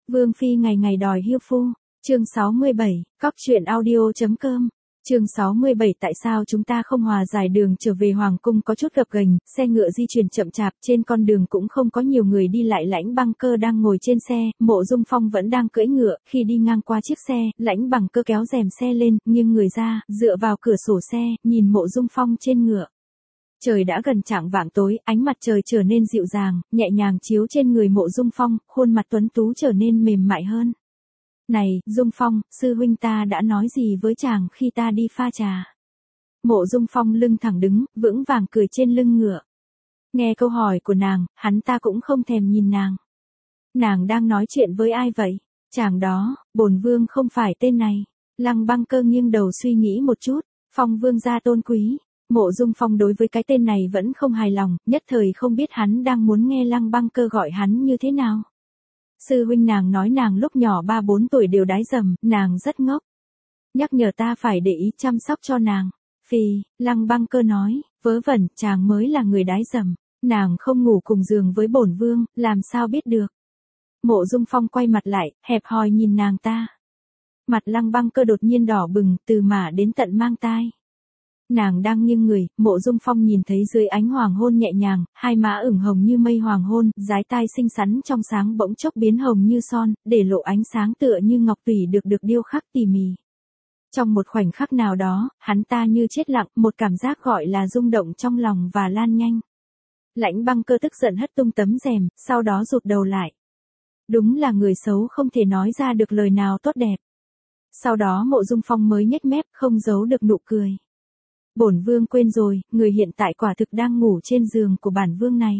Vương Phi ngày ngày đòi hiêu phu. Chương 67, Cóc truyện audio.com. Chương 67 tại sao chúng ta không hòa giải? Đường trở về Hoàng cung có chút gập ghềnh, xe ngựa di chuyển chậm chạp, trên con đường cũng không có nhiều người đi lại. Lãnh Băng Cơ đang ngồi trên xe, Mộ Dung Phong vẫn đang cưỡi ngựa, khi đi ngang qua chiếc xe, Lãnh Băng Cơ kéo rèm xe lên, nghiêng người ra, dựa vào cửa sổ xe, nhìn Mộ Dung Phong trên ngựa. Trời đã gần chạng vạng tối, ánh mặt trời trở nên dịu dàng, nhẹ nhàng chiếu trên người Mộ Dung Phong, khuôn mặt tuấn tú trở nên mềm mại hơn. Này, Dung Phong, sư huynh ta đã nói gì với chàng khi ta đi pha trà? Mộ Dung Phong lưng thẳng đứng, vững vàng cười trên lưng ngựa. Nghe câu hỏi của nàng, hắn ta cũng không thèm nhìn nàng. Nàng đang nói chuyện với ai vậy? Chàng đó, bổn vương không phải tên này. Lăng Băng Cơ nghiêng đầu suy nghĩ một chút, Phong vương gia tôn quý. Mộ Dung Phong đối với cái tên này vẫn không hài lòng, nhất thời không biết hắn đang muốn nghe Lăng Băng Cơ gọi hắn như thế nào. Sư huynh nàng nói nàng lúc nhỏ 3-4 tuổi đều đái dầm, nàng rất ngốc. Nhắc nhở ta phải để ý chăm sóc cho nàng. Phi, Lăng Băng Cơ nói, vớ vẩn, chàng mới là người đái dầm, nàng không ngủ cùng giường với bổn vương, làm sao biết được. Mộ Dung Phong quay mặt lại, hẹp hòi nhìn nàng ta. Mặt Lăng Băng Cơ đột nhiên đỏ bừng, từ mả đến tận mang tai. Nàng đang nghiêng người, Mộ Dung Phong nhìn thấy dưới ánh hoàng hôn nhẹ nhàng, hai má ửng hồng như mây hoàng hôn, dái tai xinh xắn trong sáng bỗng chốc biến hồng như son, để lộ ánh sáng tựa như ngọc tủy được điêu khắc tỉ mỉ. Trong một khoảnh khắc nào đó, hắn ta như chết lặng, một cảm giác gọi là rung động trong lòng và lan nhanh. Lãnh Băng Cơ tức giận hất tung tấm rèm, sau đó rụt đầu lại. Đúng là người xấu không thể nói ra được lời nào tốt đẹp. Sau đó Mộ Dung Phong mới nhếch mép, không giấu được nụ cười. Bổn vương quên rồi, người hiện tại quả thực đang ngủ trên giường của bản vương này.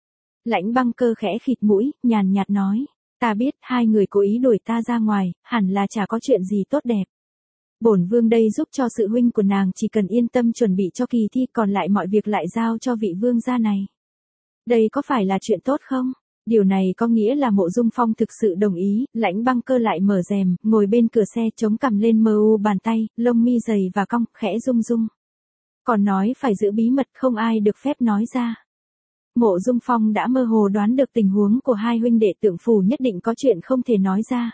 Lãnh Băng Cơ khẽ khịt mũi, nhàn nhạt nói, ta biết hai người cố ý đuổi ta ra ngoài, hẳn là chả có chuyện gì tốt đẹp. Bổn vương đây giúp cho sự huynh của nàng chỉ cần yên tâm chuẩn bị cho kỳ thi, còn lại mọi việc lại giao cho vị vương gia này. Đây có phải là chuyện tốt không? Điều này có nghĩa là Mộ Dung Phong thực sự đồng ý. Lãnh Băng Cơ lại mở rèm, ngồi bên cửa xe chống cằm lên mờ u bàn tay, lông mi dày và cong, khẽ rung rung. Còn nói phải giữ bí mật, không ai được phép nói ra. Mộ Dung Phong đã mơ hồ đoán được tình huống của hai huynh đệ Tượng Phủ nhất định có chuyện không thể nói ra.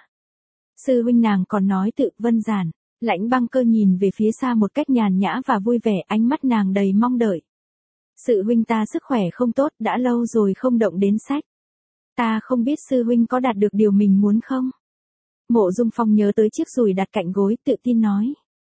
Sư huynh nàng còn nói tự vân giản. Lãnh Băng Cơ nhìn về phía xa một cách nhàn nhã và vui vẻ, ánh mắt nàng đầy mong đợi. Sư huynh ta sức khỏe không tốt, đã lâu rồi không động đến sách. Ta không biết sư huynh có đạt được điều mình muốn không? Mộ Dung Phong nhớ tới chiếc dùi đặt cạnh gối, tự tin nói.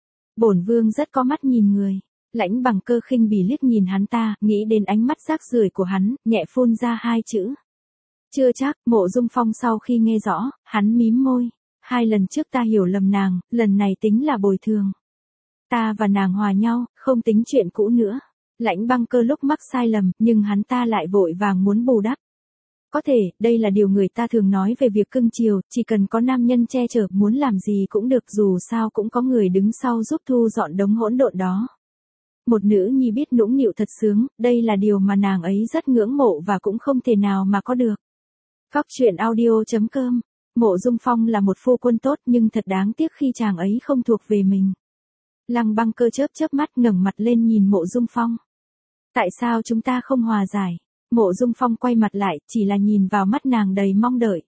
Bổn vương rất có mắt nhìn người. Lãnh Băng Cơ khinh bỉ liếc nhìn hắn ta, nghĩ đến ánh mắt rác rưởi của hắn, nhẹ phun ra hai chữ. Chưa chắc. Mộ Dung Phong sau khi nghe rõ, hắn mím môi. 2 lần trước ta hiểu lầm nàng, lần này tính là bồi thường. Ta và nàng hòa nhau, không tính chuyện cũ nữa. Lãnh Băng Cơ lúc mắc sai lầm, nhưng hắn ta lại vội vàng muốn bù đắp. Có thể, đây là điều người ta thường nói về việc cưng chiều, chỉ cần có nam nhân che chở, muốn làm gì cũng được, dù sao cũng có người đứng sau giúp thu dọn đống hỗn độn đó. Một nữ nhi biết nũng nịu thật sướng, đây là điều mà nàng ấy rất ngưỡng mộ và cũng không thể nào mà có được. Cóc truyện audio.com. Mộ Dung Phong là một phu quân tốt nhưng thật đáng tiếc khi chàng ấy không thuộc về mình. Lăng Băng Cơ chớp chớp mắt, ngẩng mặt lên nhìn Mộ Dung Phong. Tại sao chúng ta không hòa giải? Mộ Dung Phong quay mặt lại, chỉ là nhìn vào mắt nàng đầy mong đợi.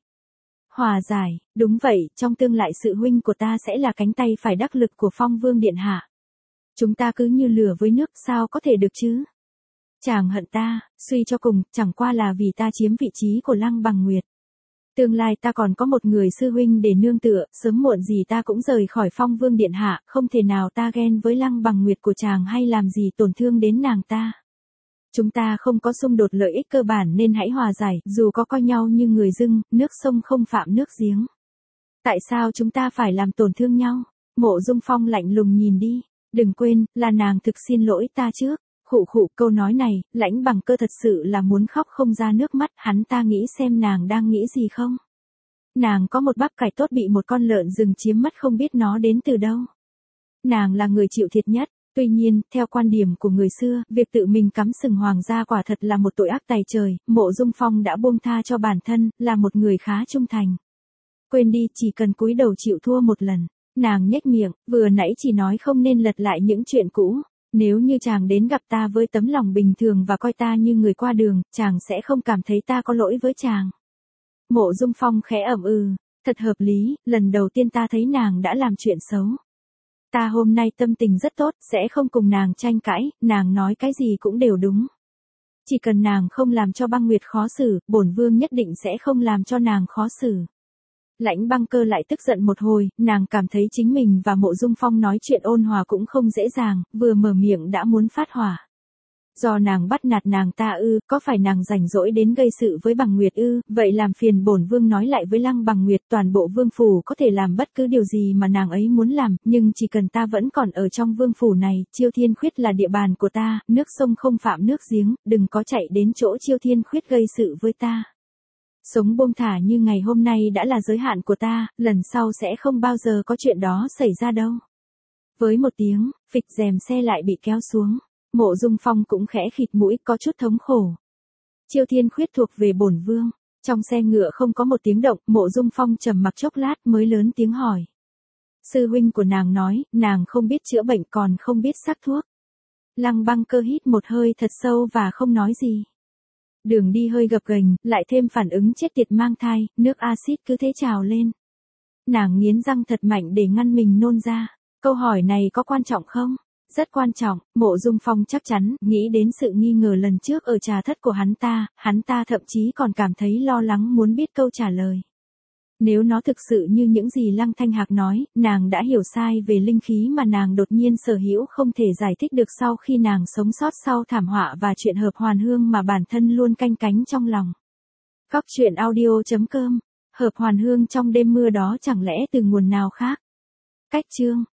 Hòa giải, đúng vậy, trong tương lai sự huynh của ta sẽ là cánh tay phải đắc lực của Phong Vương Điện Hạ. Chúng ta cứ như lửa với nước, sao có thể được chứ? Chàng hận ta, suy cho cùng, chẳng qua là vì ta chiếm vị trí của Lăng Bằng Nguyệt. Tương lai ta còn có một người sư huynh để nương tựa, sớm muộn gì ta cũng rời khỏi Phong Vương Điện Hạ, không thể nào ta ghen với Lăng Bằng Nguyệt của chàng hay làm gì tổn thương đến nàng ta. Chúng ta không có xung đột lợi ích cơ bản nên hãy hòa giải, dù có coi nhau như người dưng, nước sông không phạm nước giếng. Tại sao chúng ta phải làm tổn thương nhau? Mộ Dung Phong lạnh lùng nhìn đi. Đừng quên, là nàng thực xin lỗi ta trước. Khụ khụ, câu nói này, Lãnh Băng Cơ thật sự là muốn khóc không ra nước mắt, hắn ta nghĩ xem nàng đang nghĩ gì không. Nàng có một bắp cải tốt bị một con lợn rừng chiếm mất, không biết nó đến từ đâu. Nàng là người chịu thiệt nhất. Tuy nhiên, theo quan điểm của người xưa, việc tự mình cắm sừng hoàng gia quả thật là một tội ác tày trời. Mộ Dung Phong đã buông tha cho bản thân, là một người khá trung thành. Quên đi, chỉ cần cúi đầu chịu thua một lần. Nàng nhếch miệng, vừa nãy chỉ nói không nên lật lại những chuyện cũ. Nếu như chàng đến gặp ta với tấm lòng bình thường và coi ta như người qua đường, chàng sẽ không cảm thấy ta có lỗi với chàng. Mộ Dung Phong khẽ ậm ừ. Thật hợp lý, lần đầu tiên ta thấy nàng đã làm chuyện xấu. Ta hôm nay tâm tình rất tốt, sẽ không cùng nàng tranh cãi, nàng nói cái gì cũng đều đúng. Chỉ cần nàng không làm cho Băng Nguyệt khó xử, bổn vương nhất định sẽ không làm cho nàng khó xử. Lãnh Băng Cơ lại tức giận một hồi, nàng cảm thấy chính mình và Mộ Dung Phong nói chuyện ôn hòa cũng không dễ dàng, vừa mở miệng đã muốn phát hỏa. Do nàng bắt nạt nàng ta ư, có phải nàng rảnh rỗi đến gây sự với Bằng Nguyệt ư, vậy làm phiền bổn vương nói lại với Lăng Bằng Nguyệt, toàn bộ vương phủ có thể làm bất cứ điều gì mà nàng ấy muốn làm, nhưng chỉ cần ta vẫn còn ở trong vương phủ này, Chiêu Thiên Khuyết là địa bàn của ta, nước sông không phạm nước giếng, đừng có chạy đến chỗ Chiêu Thiên Khuyết gây sự với ta. Sống buông thả như ngày hôm nay đã là giới hạn của ta, lần sau sẽ không bao giờ có chuyện đó xảy ra đâu. Với một tiếng, phịch rèm xe lại bị kéo xuống. Mộ Dung Phong cũng khẽ khịt mũi, có chút thống khổ. Chiêu Thiên Khuyết thuộc về bổn vương. Trong xe ngựa không có một tiếng động, Mộ Dung Phong trầm mặc chốc lát mới lớn tiếng hỏi. Sư huynh của nàng nói, nàng không biết chữa bệnh còn không biết sắc thuốc. Lăng Băng Cơ hít một hơi thật sâu và không nói gì. Đường đi hơi gập ghềnh, lại thêm phản ứng chết tiệt mang thai, nước axit cứ thế trào lên. Nàng nghiến răng thật mạnh để ngăn mình nôn ra. Câu hỏi này có quan trọng không? Rất quan trọng, Mộ Dung Phong chắc chắn, nghĩ đến sự nghi ngờ lần trước ở trà thất của hắn ta thậm chí còn cảm thấy lo lắng muốn biết câu trả lời. Nếu nó thực sự như những gì Lăng Thanh Hạc nói, nàng đã hiểu sai về linh khí mà nàng đột nhiên sở hữu không thể giải thích được sau khi nàng sống sót sau thảm họa và chuyện hợp hoàn hương mà bản thân luôn canh cánh trong lòng. Góc truyện audio.com, hợp hoàn hương trong đêm mưa đó chẳng lẽ từ nguồn nào khác? Cách chương